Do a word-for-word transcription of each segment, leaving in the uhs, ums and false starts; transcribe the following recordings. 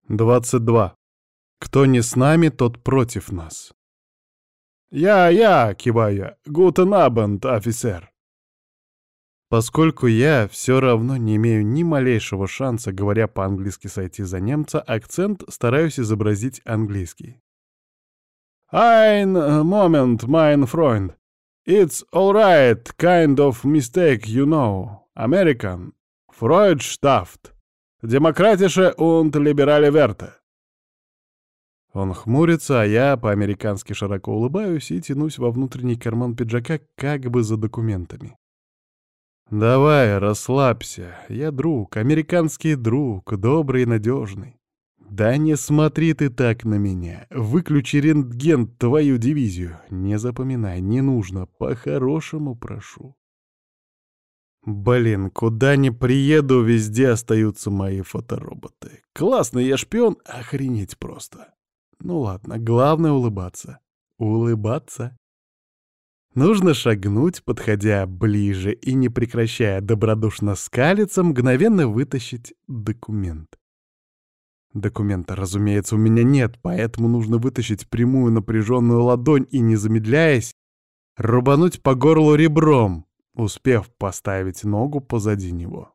двадцать два. Кто не с нами, тот против нас. «Я, я!» — киваю я. «Гутен абенд, офицер!» Поскольку я все равно не имею ни малейшего шанса, говоря по-английски, сойти за немца, акцент стараюсь изобразить английский. «Ein moment, mein Freund. It's all right, kind of mistake, you know. American. Freudstaft. Demokratische und liberale Werte». Он хмурится, а я по-американски широко улыбаюсь и тянусь во внутренний карман пиджака как бы за документами. «Давай, расслабься. Я друг, американский друг, добрый и надежный. Да не смотри ты так на меня. Выключи рентген, твою дивизию. Не запоминай, не нужно. По-хорошему прошу». Блин, куда ни приеду, везде остаются мои фотороботы. Классный я шпион, охренеть просто. Ну ладно, главное улыбаться. Улыбаться. Нужно шагнуть, подходя ближе и не прекращая добродушно скалиться, мгновенно вытащить документ. Документа, разумеется, у меня нет, поэтому нужно вытащить прямую напряженную ладонь и, не замедляясь, рубануть по горлу ребром, успев поставить ногу позади него.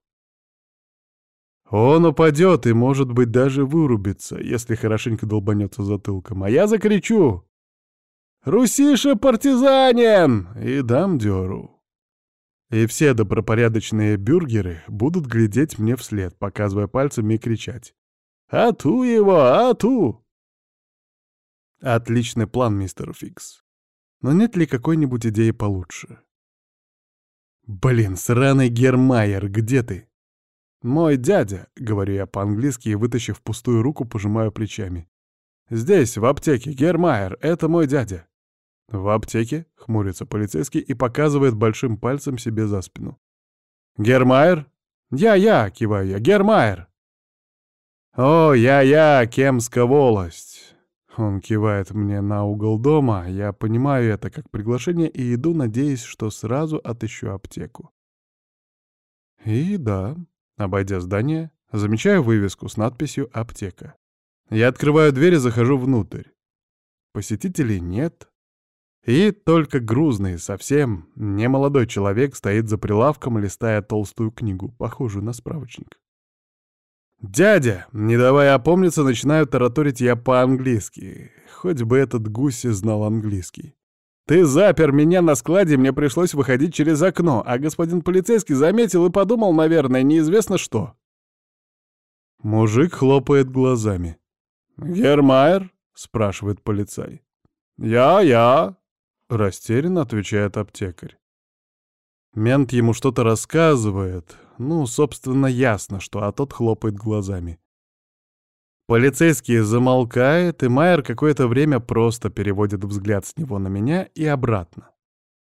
Он упадет и, может быть, даже вырубится, если хорошенько долбанется затылком, а я закричу: «Русиша партизанин!» и дам дёру. И все добропорядочные бюргеры будут глядеть мне вслед, показывая пальцами и кричать: «Ату его, ату!» Отличный план, мистер Фикс. Но нет ли какой-нибудь идеи получше? Блин, сраный Гермайер, где ты? «Мой дядя», — говорю я по-английски и, вытащив пустую руку, пожимаю плечами. «Здесь, в аптеке, Гермайер, это мой дядя». «В аптеке?» — хмурится полицейский и показывает большим пальцем себе за спину. «Гермайер?» «Я-я», — киваю я, «Гермайер». «О, я-я, Кемская волость». Он кивает мне на угол дома, я понимаю это как приглашение и иду, надеясь, что сразу отыщу аптеку. И да, обойдя здание, замечаю вывеску с надписью «Аптека». Я открываю дверь и захожу внутрь. Посетителей нет. И только грузный, совсем немолодой человек стоит за прилавком, листая толстую книгу, похожую на справочник. «Дядя!» — не давая опомниться, начинаю тараторить я по-английски. Хоть бы этот гусь знал английский. «Ты запер меня на складе, мне пришлось выходить через окно, а господин полицейский заметил и подумал, наверное, неизвестно что». Мужик хлопает глазами. «Гермайер?» — спрашивает полицай. «Я-я», — растерянно отвечает аптекарь. Мент ему что-то рассказывает. Ну, собственно, ясно, что, а тот хлопает глазами. Полицейский замолкает, и Майер какое-то время просто переводит взгляд с него на меня и обратно.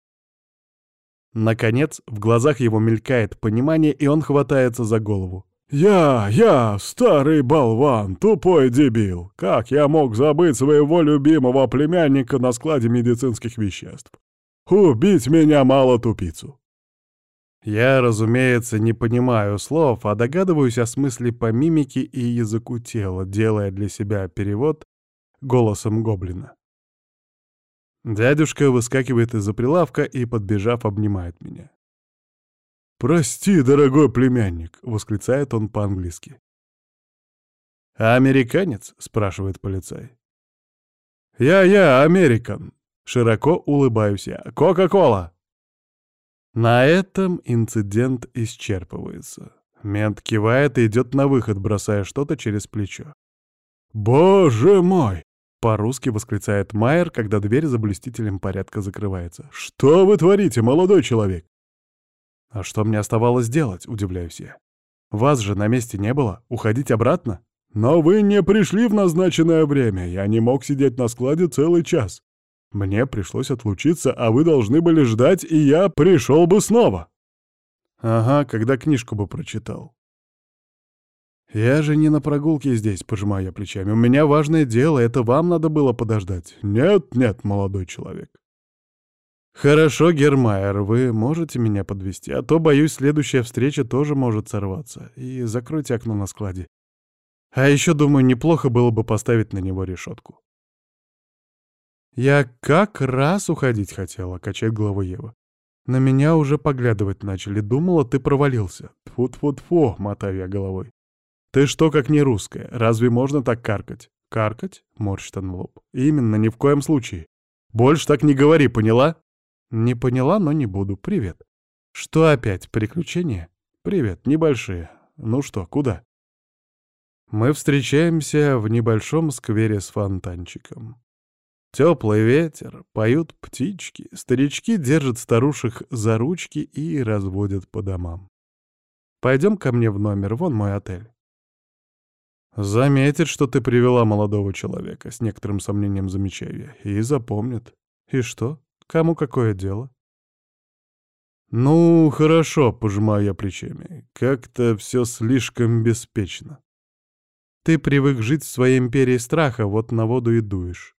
Наконец, в глазах его мелькает понимание, и он хватается за голову. «Я, я, старый болван, тупой дебил! Как я мог забыть своего любимого племянника на складе медицинских веществ? Убить меня мало тупицу!» Я, разумеется, не понимаю слов, а догадываюсь о смысле по мимике и языку тела, делая для себя перевод голосом гоблина. Дядюшка выскакивает из-за прилавка и, подбежав, обнимает меня. «Прости, дорогой племянник!» — восклицает он по-английски. «А американец?» — спрашивает полицай. «Я-я, американ!» — широко улыбаюсь я. «Кока-кола!» На этом инцидент исчерпывается. Мент кивает и идет на выход, бросая что-то через плечо. «Боже мой!» — по-русски восклицает Майер, когда дверь за блюстителем порядка закрывается. «Что вы творите, молодой человек?» «А что мне оставалось делать?» — удивляюсь я. «Вас же на месте не было. Уходить обратно?» «Но вы не пришли в назначенное время. Я не мог сидеть на складе целый час. Мне пришлось отлучиться, а вы должны были ждать, и я пришел бы снова». «Ага, когда книжку бы прочитал». «Я же не на прогулке здесь», — пожимаю я плечами. «У меня важное дело, это вам надо было подождать». «Нет, нет, молодой человек». «Хорошо, Гермайер, вы можете меня подвезти, а то, боюсь, следующая встреча тоже может сорваться. И закройте окно на складе. А еще, думаю, неплохо было бы поставить на него решетку. «Я как раз уходить хотела», — качает головой Ева. «На меня уже поглядывать начали. Думала, ты провалился». «Тьфу-тьфу-тьфу», — мотаю я головой. «Ты что, как не русская? Разве можно так каркать?» «Каркать?» — морщит он лоб. «Именно, ни в коем случае. Больше так не говори, поняла?» «Не поняла, но не буду. Привет». «Что опять, приключения?» «Привет, небольшие. Ну что, куда?» Мы встречаемся в небольшом сквере с фонтанчиком. Теплый ветер, поют птички, старички держат старушек за ручки и разводят по домам. Пойдем ко мне в номер, вон мой отель. Заметит, что ты привела молодого человека, с некоторым сомнением замечаю я, и запомнит. И что? Кому какое дело? Ну, хорошо, пожимаю я плечами. Как-то все слишком беспечно. Ты привык жить в своей империи страха, вот на воду и дуешь.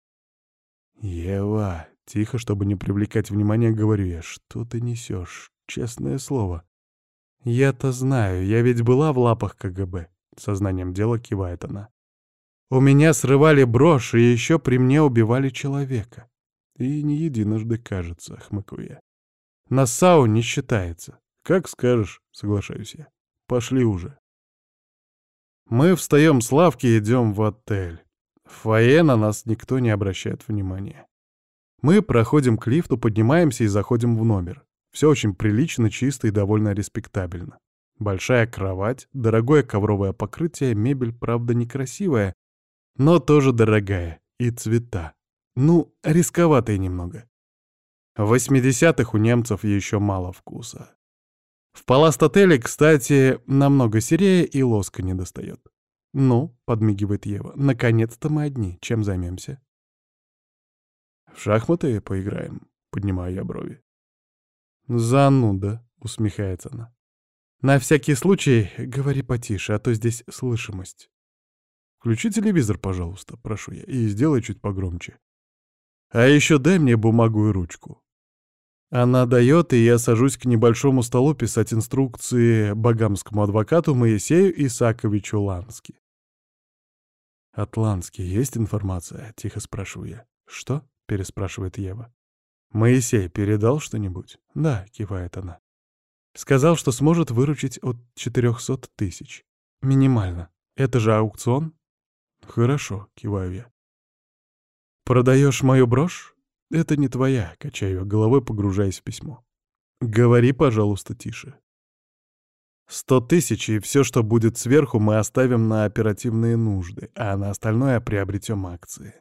«Ева!» — тихо, чтобы не привлекать внимания, говорю я. «Что ты несешь? Честное слово». «Я-то знаю, я ведь была в лапах КГБ», — сознанием дела кивает она. «У меня срывали брошь, и еще при мне убивали человека. И не единожды, кажется», — хмыкаю я. «Нассау не считается». «Как скажешь», — соглашаюсь я. «Пошли уже». Мы встаем с лавки и идем в отель. В фойе на нас никто не обращает внимания. Мы проходим к лифту, поднимаемся и заходим в номер. Все очень прилично, чисто и довольно респектабельно. Большая кровать, дорогое ковровое покрытие, мебель, правда, некрасивая, но тоже дорогая. И цвета. Ну, рисковатые немного. В восьмидесятых у немцев еще мало вкуса. В паласт-отеле, кстати, намного серее и лоска не достает. «Ну», — подмигивает Ева, — «наконец-то мы одни. Чем займемся?» «В шахматы поиграем», — поднимаю я брови. «Зануда», — усмехается она. «На всякий случай говори потише, а то здесь слышимость». «Включи телевизор, пожалуйста», — прошу я, — «и сделай чуть погромче. А еще дай мне бумагу и ручку». Она дает, и я сажусь к небольшому столу писать инструкции багамскому адвокату Моисею Исааковичу Лански. «От Лански есть информация?» — тихо спрашиваю я. «Что?» — переспрашивает Ева. «Моисей передал что-нибудь?» «Да», — кивает она. «Сказал, что сможет выручить от четырехсот тысяч. Минимально. Это же аукцион?» «Хорошо», — киваю я. «Продаешь мою брошь?» «Это не твоя», — качаю я головой, погружаясь в письмо. «Говори, пожалуйста, тише». «Сто тысяч, и все, что будет сверху, мы оставим на оперативные нужды, а на остальное приобретем акции».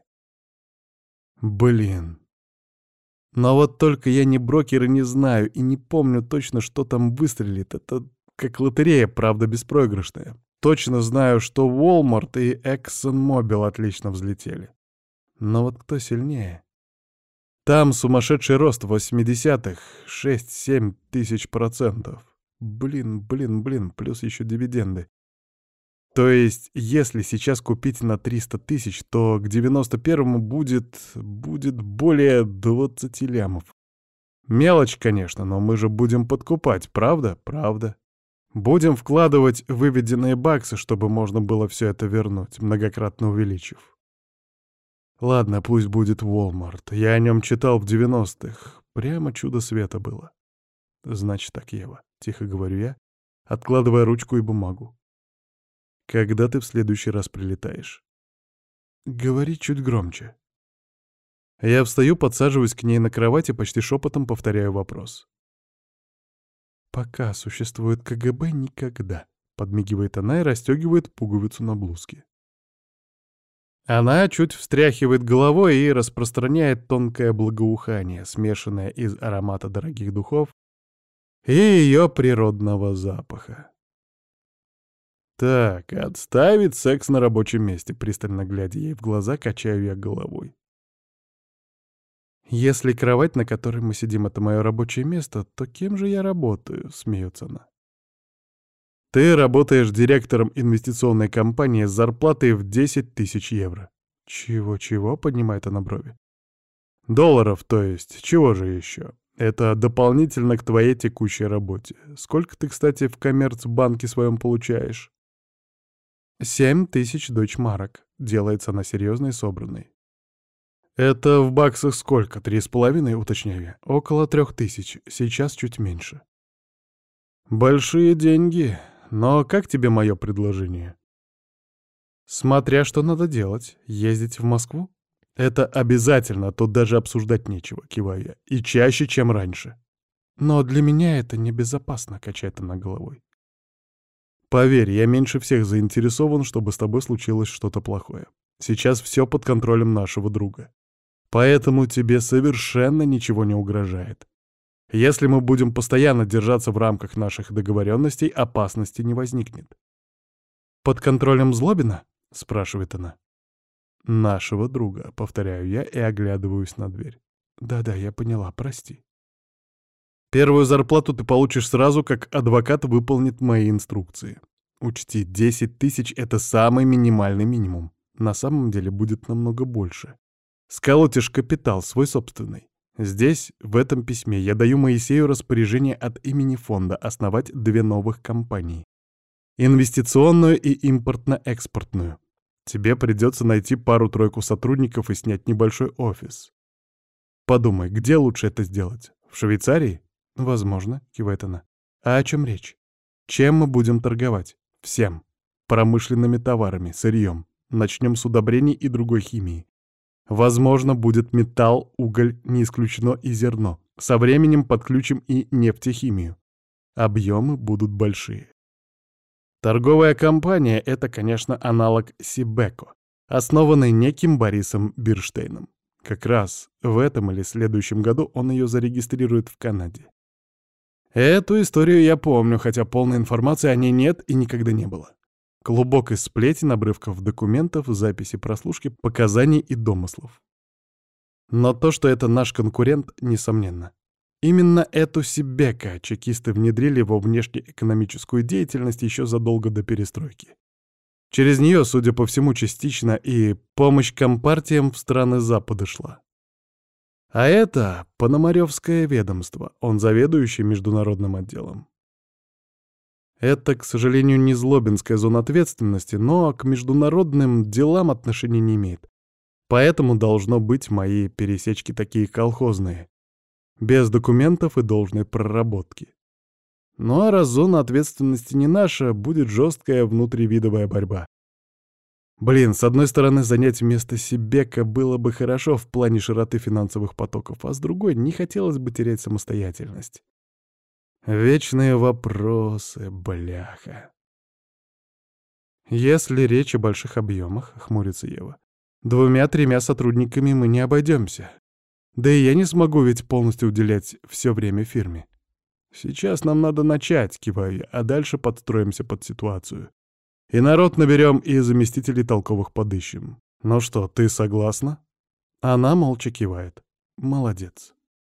Блин. Но вот только я не брокер и не знаю, и не помню точно, что там выстрелит. Это как лотерея, правда, беспроигрышная. Точно знаю, что Walmart и ExxonMobil отлично взлетели. Но вот кто сильнее? Там сумасшедший рост в восьмидесятых, шесть-семь тысяч процентов. Блин, блин, блин, плюс еще дивиденды. То есть, если сейчас купить на триста тысяч, то к девяносто первому будет, будет более двадцати лямов. Мелочь, конечно, но мы же будем подкупать, правда? Правда. Будем вкладывать выведенные баксы, чтобы можно было все это вернуть, многократно увеличив. Ладно, пусть будет Walmart. Я о нем читал в девяностых. Прямо чудо света было. Значит так, Ева, тихо говорю я, откладывая ручку и бумагу. Когда ты в следующий раз прилетаешь? Говори чуть громче. Я встаю, подсаживаюсь к ней на кровать и почти шепотом повторяю вопрос. «Пока существует КГБ, никогда», — подмигивает она и расстегивает пуговицу на блузке. Она чуть встряхивает головой и распространяет тонкое благоухание, смешанное из аромата дорогих духов и ее природного запаха. «Так, отставить секс на рабочем месте», — пристально глядя ей в глаза, качаю я головой. «Если кровать, на которой мы сидим, — это мое рабочее место, то кем же я работаю?» — смеется она. «Ты работаешь директором инвестиционной компании с зарплатой в десять тысяч евро». «Чего-чего?» — поднимает она брови. «Долларов, то есть. Чего же еще? Это дополнительно к твоей текущей работе. Сколько ты, кстати, в Коммерцбанке своем получаешь?» Семь тысяч дойчмарок. Делается она серьезной и собранной. Это в баксах сколько? Три с половиной, уточняю я. Около трех тысяч. Сейчас чуть меньше. Большие деньги. Но как тебе мое предложение? Смотря что надо делать. Ездить в Москву? Это обязательно, тут даже обсуждать нечего, киваю я. И чаще, чем раньше. Но для меня это небезопасно, качает она головой. Поверь, я меньше всех заинтересован, чтобы с тобой случилось что-то плохое. Сейчас все под контролем нашего друга. Поэтому тебе совершенно ничего не угрожает. Если мы будем постоянно держаться в рамках наших договоренностей, опасности не возникнет. «Под контролем Злобина?» — спрашивает она. «Нашего друга», — повторяю я и оглядываюсь на дверь. «Да-да, я поняла, прости». «Первую зарплату ты получишь сразу, как адвокат выполнит мои инструкции. Учти, десять тысяч — это самый минимальный минимум. На самом деле будет намного больше. Сколотишь капитал, свой собственный. Здесь, в этом письме, я даю Моисею распоряжение от имени фонда основать две новых компании. Инвестиционную и импортно-экспортную. Тебе придется найти пару-тройку сотрудников и снять небольшой офис. Подумай, где лучше это сделать? В Швейцарии? Возможно, кивает она. А о чем речь? Чем мы будем торговать? Всем. Промышленными товарами, сырьем. Начнем с удобрений и другой химии. Возможно, будет металл, уголь, не исключено и зерно. Со временем подключим и нефтехимию. Объемы будут большие. Торговая компания — это, конечно, аналог Сибеко, основанный неким Борисом Бирштейном. Как раз в этом или следующем году он ее зарегистрирует в Канаде. Эту историю я помню, хотя полной информации о ней нет и никогда не было. Клубок из сплетен, обрывков документов, записи прослушки, показаний и домыслов. Но то, что это наш конкурент, несомненно. Именно эту Сибеко чекисты внедрили во внешнеэкономическую деятельность еще задолго до перестройки. Через нее, судя по всему, частично и помощь компартиям в страны Запада шла. А это Пономарёвское ведомство, он заведующий международным отделом. Это, к сожалению, не Злобинская зона ответственности, но к международным делам отношения не имеет. Поэтому должно быть мои пересечки такие колхозные, без документов и должной проработки. Ну а раз зона ответственности не наша, будет жесткая внутривидовая борьба. Блин, с одной стороны, занять место Сибеко было бы хорошо в плане широты финансовых потоков, а с другой, не хотелось бы терять самостоятельность. Вечные вопросы, бляха. Если речь о больших объемах, хмурится Ева, двумя-тремя сотрудниками мы не обойдемся. Да и я не смогу ведь полностью уделять все время фирме. Сейчас нам надо начать, киваю я, а дальше подстроимся под ситуацию. И народ наберем, и заместителей толковых подыщем. Ну что, ты согласна? Она молча кивает. Молодец.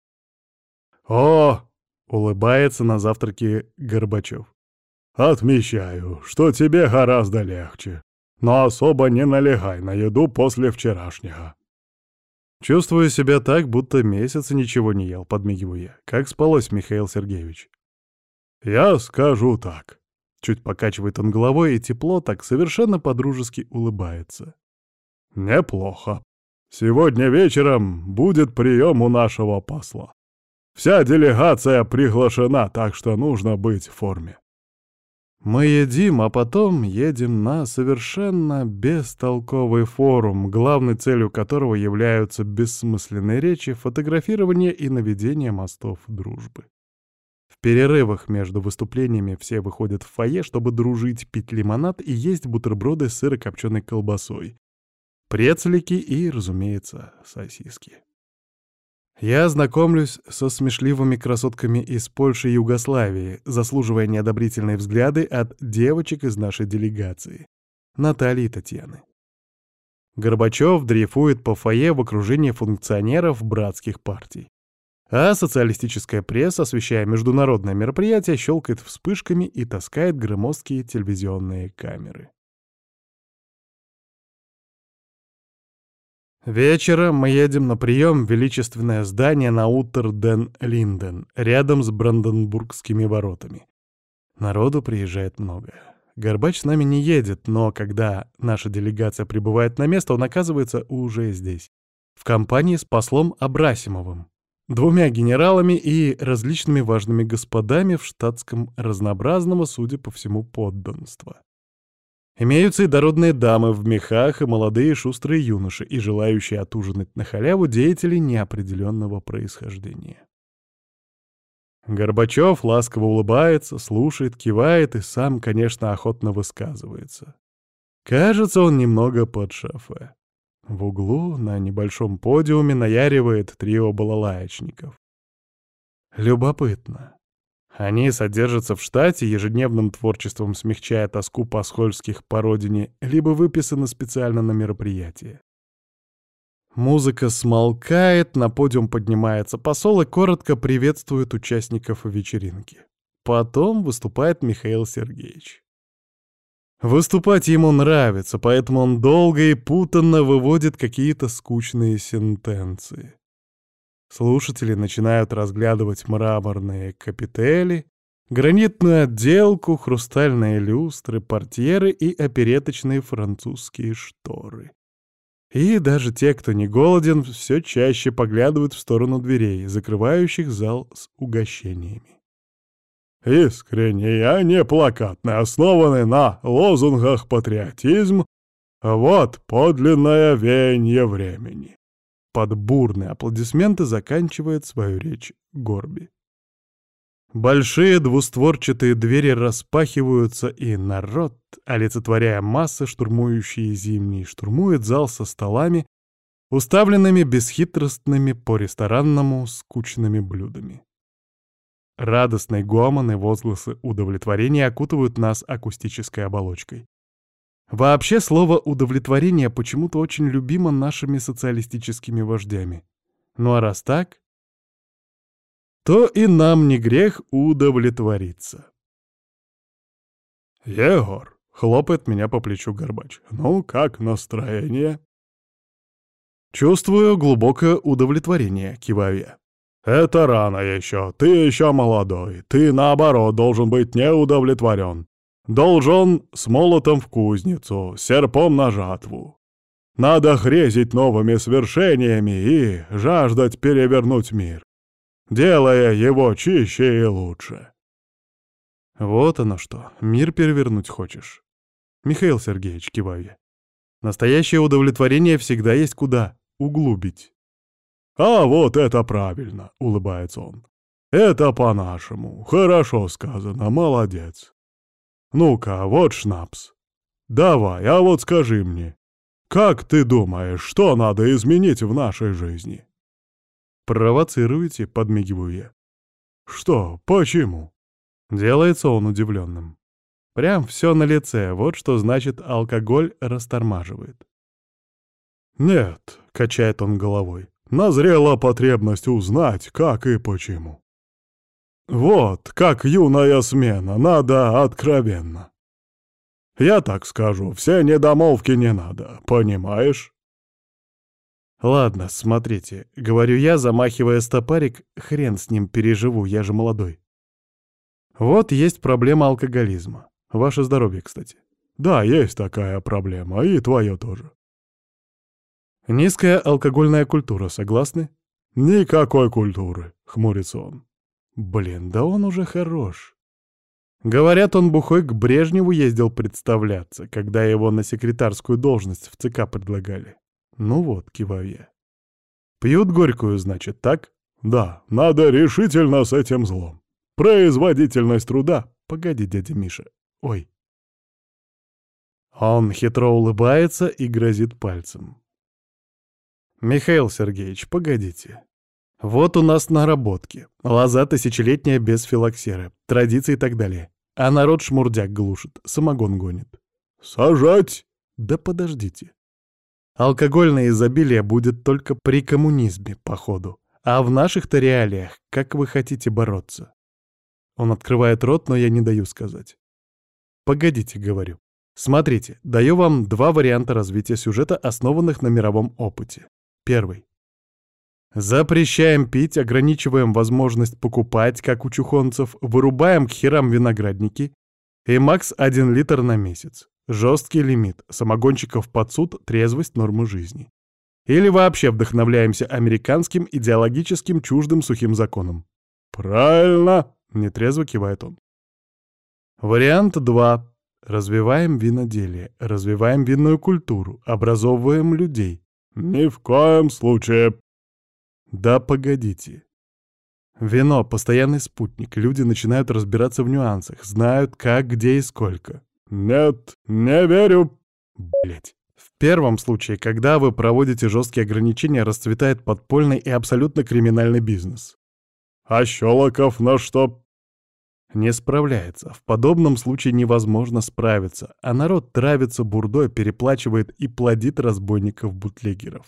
О! Улыбается на завтраке Горбачев. «Отмечаю, что тебе гораздо легче, но особо не налегай на еду после вчерашнего». Чувствую себя так, будто месяц ничего не ел, подмигиваю я. Как спалось, Михаил Сергеевич? «Я скажу так». Чуть покачивает он головой и тепло так совершенно по-дружески улыбается. «Неплохо. Сегодня вечером будет прием у нашего посла. Вся делегация приглашена, так что нужно быть в форме». Мы едим, а потом едем на совершенно бестолковый форум, главной целью которого являются бессмысленные речи, фотографирование и наведение мостов дружбы. В перерывах между выступлениями все выходят в фойе, чтобы дружить, пить лимонад и есть бутерброды с сырокопченой колбасой, прецелики и, разумеется, сосиски. Я знакомлюсь со смешливыми красотками из Польши и Югославии, заслуживая неодобрительные взгляды от девочек из нашей делегации, Натальи и Татьяны. Горбачев дрейфует по фойе в окружении функционеров братских партий. А социалистическая пресса, освещая международное мероприятие, щелкает вспышками и таскает громоздкие телевизионные камеры. Вечером мы едем на прием в величественное здание на Утер-ден-Линден, рядом с Бранденбургскими воротами. Народу приезжает много. Горбач с нами не едет, но когда наша делегация прибывает на место, он оказывается уже здесь, в компании с послом Абрасимовым, двумя генералами и различными важными господами в штатском разнообразного, судя по всему, подданства. Имеются и дородные дамы в мехах, и молодые шустрые юноши, и желающие отужинать на халяву деятели неопределенного происхождения. Горбачев ласково улыбается, слушает, кивает и сам, конечно, охотно высказывается. Кажется, он немного под шофе. В углу на небольшом подиуме наяривает трио балалаечников. Любопытно. Они содержатся в штате, ежедневным творчеством смягчая тоску пасхольских по родине, либо выписаны специально на мероприятие. Музыка смолкает, на подиум поднимается посол и коротко приветствует участников вечеринки. Потом выступает Михаил Сергеевич. Выступать ему нравится, поэтому он долго и путанно выводит какие-то скучные сентенции. Слушатели начинают разглядывать мраморные капители, гранитную отделку, хрустальные люстры, портьеры и опереточные французские шторы. И даже те, кто не голоден, все чаще поглядывают в сторону дверей, закрывающих зал с угощениями. Искренний, а не плакатный, основанный на лозунгах патриотизм — вот подлинное веяние времени. Под бурные аплодисменты заканчивает свою речь Горби. Большие двустворчатые двери распахиваются, и народ, олицетворяя массы, штурмующие зимний, штурмует зал со столами, уставленными бесхитростными по-ресторанному скучными блюдами. Радостный гомон и возгласы удовлетворения окутывают нас акустической оболочкой. Вообще слово «удовлетворение» почему-то очень любимо нашими социалистическими вождями. Ну а раз так, то и нам не грех удовлетвориться. «Егор!» — хлопает меня по плечу Горбач. «Ну, как настроение?» Чувствую глубокое удовлетворение, киваю я. «Это рано еще, ты еще молодой, ты, наоборот, должен быть неудовлетворен. Должен с молотом в кузницу, серпом на жатву. Надо грезить новыми свершениями и жаждать перевернуть мир, делая его чище и лучше». Вот оно что, мир перевернуть хочешь. Михаил Сергеевич, киваю я. Настоящее удовлетворение всегда есть куда углубить. «А вот это правильно», — улыбается он. «Это по-нашему. Хорошо сказано, молодец. Ну-ка, вот шнапс. Давай, а вот скажи мне, как ты думаешь, что надо изменить в нашей жизни?» «Провоцируете?» — подмигиваю я. «Что? Почему?» Делается он удивленным. Прям все на лице, вот что значит алкоголь растормаживает. «Нет», — качает он головой, — «назрела потребность узнать, как и почему. Вот, как юная смена, надо откровенно. Я так скажу, все недомолвки не надо, понимаешь?» «Ладно, смотрите», — говорю я, замахивая стопарик, хрен с ним переживу, я же молодой. Вот есть проблема алкоголизма. Ваше здоровье, кстати. Да, есть такая проблема, и твое тоже. Низкая алкогольная культура, согласны? Никакой культуры, хмурится он. Блин, да он уже хорош. Говорят, он бухой к Брежневу ездил представляться, когда его на секретарскую должность в ЦК предлагали. Ну вот, киваю я. Пьют горькую, значит, так? Да, надо решительно с этим злом. Производительность труда. Погоди, дядя Миша. Ой. Он хитро улыбается и грозит пальцем. Михаил Сергеевич, погодите. Вот у нас наработки. Лоза тысячелетняя без филоксеры, традиции и так далее. А народ шмурдяк глушит, самогон гонит. Сажать? Да подождите. Алкогольное изобилие будет только при коммунизме, походу. А в наших-то реалиях как вы хотите бороться? Он открывает рот, но я не даю сказать. Погодите, говорю. Смотрите, даю вам два варианта развития сюжета, основанных на мировом опыте. Первый. Запрещаем пить, ограничиваем возможность покупать, как у чухонцев, вырубаем к херам виноградники, И макс один литр на месяц. Жесткий лимит. Самогонщиков под суд, трезвость нормы жизни. Или вообще вдохновляемся американским идеологическим чуждым сухим законом. «Правильно!» — нетрезво кивает он. Вариант два. Развиваем виноделие, развиваем винную культуру, образовываем людей. Ни в коем случае. Да погодите. Вино — постоянный спутник, люди начинают разбираться в нюансах, знают как, где и сколько. Нет, не верю. Блять. В первом случае, когда вы проводите жесткие ограничения, расцветает подпольный и абсолютно криминальный бизнес. А Щелоков на что? Не справляется. В подобном случае невозможно справиться, а народ травится бурдой, переплачивает и плодит разбойников-бутлегеров.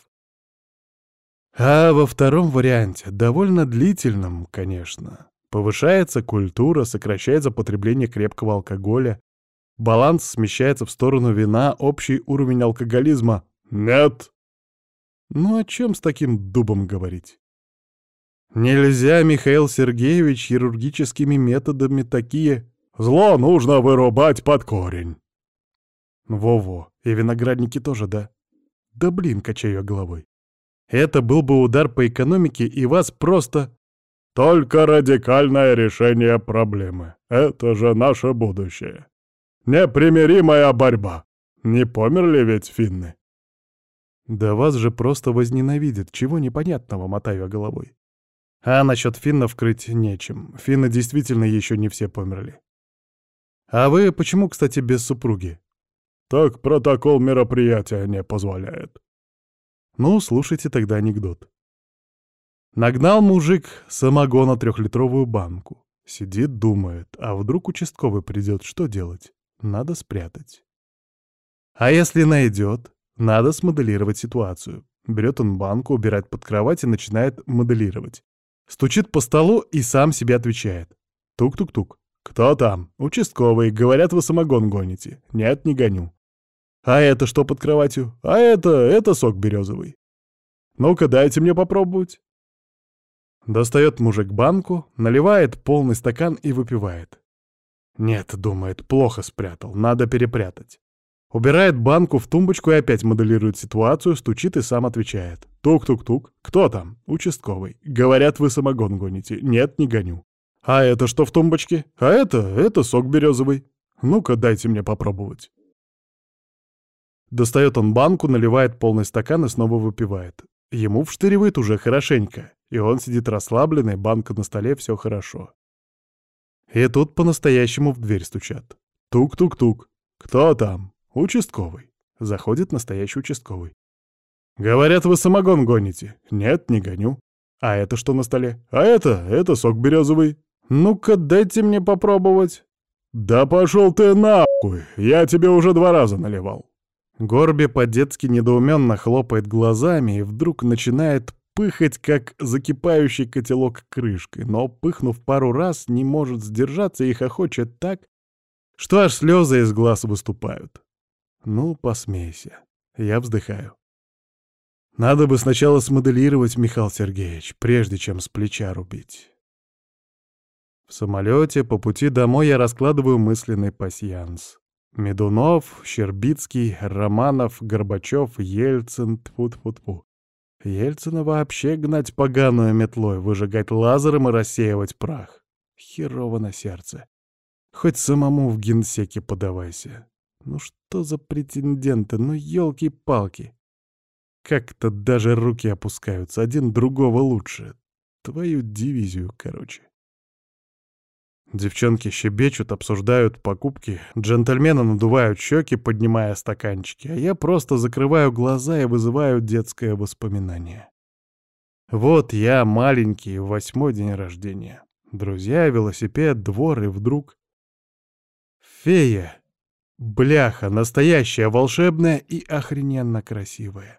А во втором варианте, довольно длительном, конечно, повышается культура, сокращается потребление крепкого алкоголя, баланс смещается в сторону вина, общий уровень алкоголизма. Нет. Ну о чем с таким дубом говорить? Нельзя, Михаил Сергеевич, хирургическими методами такие... Зло нужно вырубать под корень. Во-во, и виноградники тоже, да? Да блин, качаю я головой. Это был бы удар по экономике, и вас просто... Только радикальное решение проблемы. Это же наше будущее. Непримиримая борьба. Не померли ведь финны? Да вас же просто возненавидят. Чего непонятного, мотаю я головой. А насчет финнов крыть нечем. Финны действительно еще не все померли. А вы почему, кстати, без супруги? Так протокол мероприятия не позволяет. Ну, слушайте тогда анекдот. Нагнал мужик самогона трехлитровую банку. Сидит, думает, а вдруг участковый придет, что делать? Надо спрятать. А если найдет, надо смоделировать ситуацию. Берет он банку, убирает под кровать и начинает моделировать. Стучит по столу и сам себе отвечает. Тук-тук-тук. «Кто там?» «Участковый. Говорят, вы самогон гоните». «Нет, не гоню». «А это что под кроватью?» «А это... это сок березовый». «Ну-ка, дайте мне попробовать». Достает мужик банку, наливает полный стакан и выпивает. «Нет, — думает, — плохо спрятал, надо перепрятать». Убирает банку в тумбочку и опять моделирует ситуацию, стучит и сам отвечает. Тук-тук-тук. Кто там? Участковый. Говорят, вы самогон гоните. Нет, не гоню. А это что в тумбочке? А это, это сок березовый. Ну-ка, дайте мне попробовать. Достает он банку, наливает полный стакан и снова выпивает. Ему вштыривает уже хорошенько. И он сидит расслабленный, банка на столе, все хорошо. И тут по-настоящему в дверь стучат. Тук-тук-тук. Кто там? Участковый. Заходит настоящий участковый. Говорят, вы самогон гоните. Нет, не гоню. А это что на столе? А это, это сок березовый. Ну-ка, дайте мне попробовать. Да пошел ты нахуй, я тебе уже два раза наливал. Горби по-детски недоуменно хлопает глазами и вдруг начинает пыхать, как закипающий котелок крышкой, но, пыхнув пару раз, не может сдержаться и хохочет так, что аж слезы из глаз выступают. Ну, посмейся. Я вздыхаю. Надо бы сначала смоделировать, Михаил Сергеевич, прежде чем с плеча рубить. В самолете по пути домой я раскладываю мысленный пасьянс. Медунов, Щербицкий, Романов, Горбачев, Ельцин, тьфу-тьфу-тьфу. Ельцина вообще гнать поганую метлой, выжигать лазером и рассеивать прах. Херово на сердце. Хоть самому в генсеке подавайся. Ну что за претенденты, ну елки-палки. Как-то даже руки опускаются, один другого лучше. Твою дивизию, короче. Девчонки щебечут, обсуждают покупки, джентльмены надувают щеки, поднимая стаканчики, а я просто закрываю глаза и вызываю детское воспоминание. Вот я маленький, восьмой день рождения. Друзья, велосипед, двор, и вдруг... Фея! Бляха, настоящая, волшебная и охрененно красивая.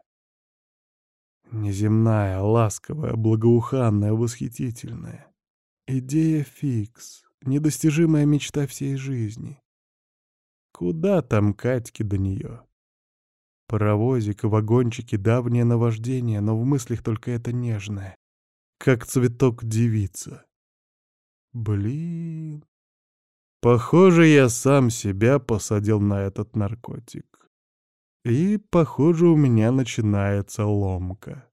Неземная, ласковая, благоуханная, восхитительная. Идея фикс. Недостижимая мечта всей жизни. Куда там Катьке до нее? Паровозик, вагончики, давнее наваждение, но в мыслях только это нежное. Как цветок девица. Блин. Похоже, я сам себя посадил на этот наркотик. И, похоже, у меня начинается ломка.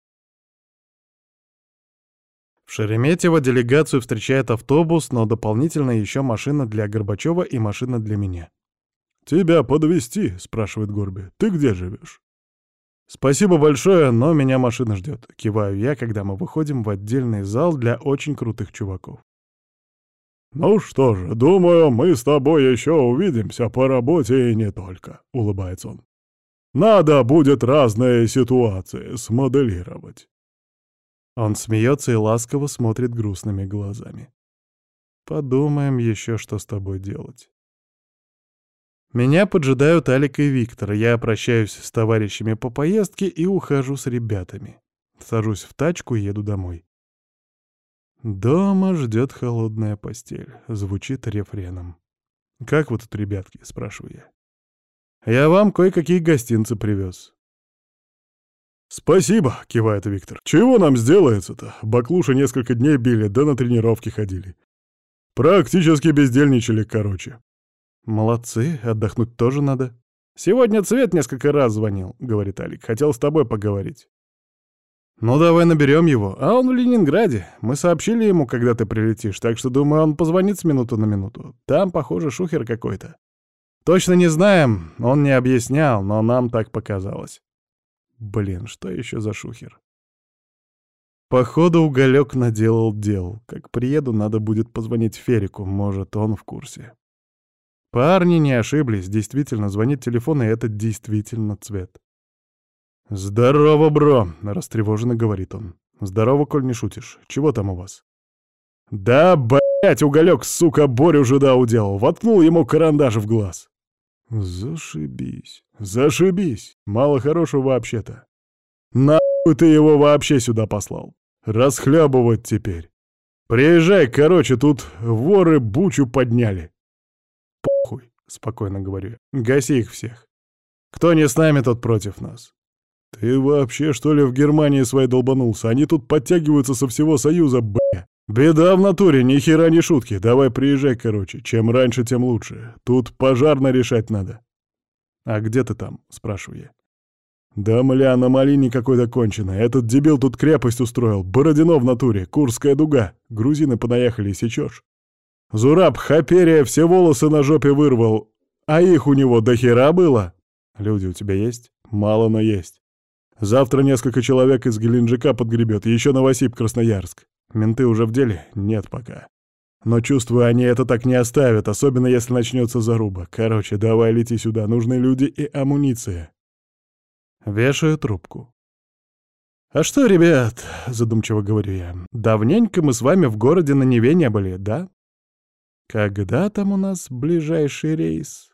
В Шереметьево делегацию встречает автобус, но дополнительно еще машина для Горбачева и машина для меня. «Тебя подвезти?» — спрашивает Горби. «Ты где живешь?» «Спасибо большое, но меня машина ждет», — киваю я, когда мы выходим в отдельный зал для очень крутых чуваков. «Ну что же, думаю, мы с тобой еще увидимся по работе и не только», — улыбается он. «Надо будет разные ситуации смоделировать». Он смеется и ласково смотрит грустными глазами. «Подумаем еще, что с тобой делать». Меня поджидают Алик и Виктор. Я прощаюсь с товарищами по поездке и ухожу с ребятами. Сажусь в тачку и еду домой. «Дома ждет холодная постель», — звучит рефреном. «Как вы тут, ребятки?» — спрашиваю я. «Я вам кое-какие гостинцы привез». «Спасибо», — кивает Виктор. «Чего нам сделается-то? Баклуши несколько дней били, да на тренировки ходили. Практически бездельничали, короче». «Молодцы, отдохнуть тоже надо». «Сегодня Цвет несколько раз звонил», — говорит Алик. «Хотел с тобой поговорить». «Ну, давай наберем его. А он в Ленинграде. Мы сообщили ему, когда ты прилетишь, так что, думаю, он позвонит с минуты на минуту. Там, похоже, шухер какой-то. Точно не знаем, он не объяснял, но нам так показалось». Блин, что еще за шухер? Походу, Уголек наделал дел. Как приеду, надо будет позвонить Ферику, может, он в курсе. Парни не ошиблись, действительно, звонит телефон, и это действительно Цвет. «Здорово, бро!» — растревоженно говорит он. «Здорово, коль не шутишь. Чего там у вас?» «Да, блять, Уголек, сука, Борю жида уделал. Воткнул ему карандаш в глаз». «Зашибись, зашибись. Мало хорошего вообще-то. Нахуй ты его вообще сюда послал? Расхлябывать теперь. Приезжай, короче, тут воры бучу подняли». «Похуй», — спокойно говорю я. «Гаси их всех. Кто не с нами, тот против нас». «Ты вообще, что ли, в Германии своей долбанулся? Они тут подтягиваются со всего Союза, бля. Беда в натуре, ни хера ни шутки. Давай приезжай, короче. Чем раньше, тем лучше. Тут пожарно решать надо». «А где ты там?» — спрашиваю я. «Да, мля, на малине какой-то конченый. Этот дебил тут крепость устроил. Бородино в натуре. Курская дуга. Грузины понаехали, сечешь. Зураб Хаперия все волосы на жопе вырвал. А их у него до хера было. Люди у тебя есть?» «Мало, но есть. Завтра несколько человек из Геленджика подгребет, еще Новосиб, Красноярск. Менты уже в деле? Нет пока. Но чувствую, они это так не оставят, особенно если начнется заруба. Короче, давай лети сюда, нужны люди и амуниция». Вешаю трубку. «А что, ребят, — задумчиво говорю я, — давненько мы с вами в городе на Неве не были, да? Когда там у нас ближайший рейс?»